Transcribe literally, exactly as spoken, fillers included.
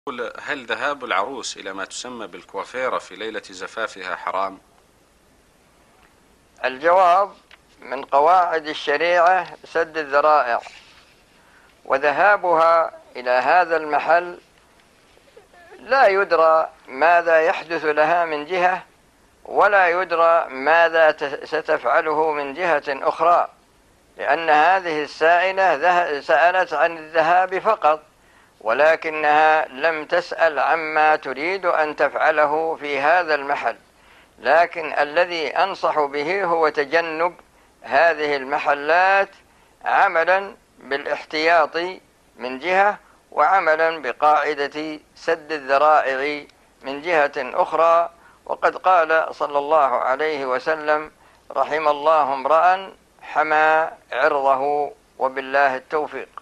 هل ذهاب العروس إلى ما تسمى بالكوافيرة في ليلة زفافها حرام؟ الجواب: من قواعد الشريعة سد الذرائع، وذهابها إلى هذا المحل لا يدرى ماذا يحدث لها من جهة، ولا يدرى ماذا ستفعله من جهة أخرى، لأن هذه السائلة سألت عن الذهاب فقط، ولكنها لم تسأل عما تريد أن تفعله في هذا المحل. لكن الذي أنصح به هو تجنب هذه المحلات، عملا بالاحتياط من جهة، وعملا بقاعدة سد الذرائع من جهة أخرى. وقد قال صلى الله عليه وسلم: رحم الله امرأ حمى عرضه، وبالله التوفيق.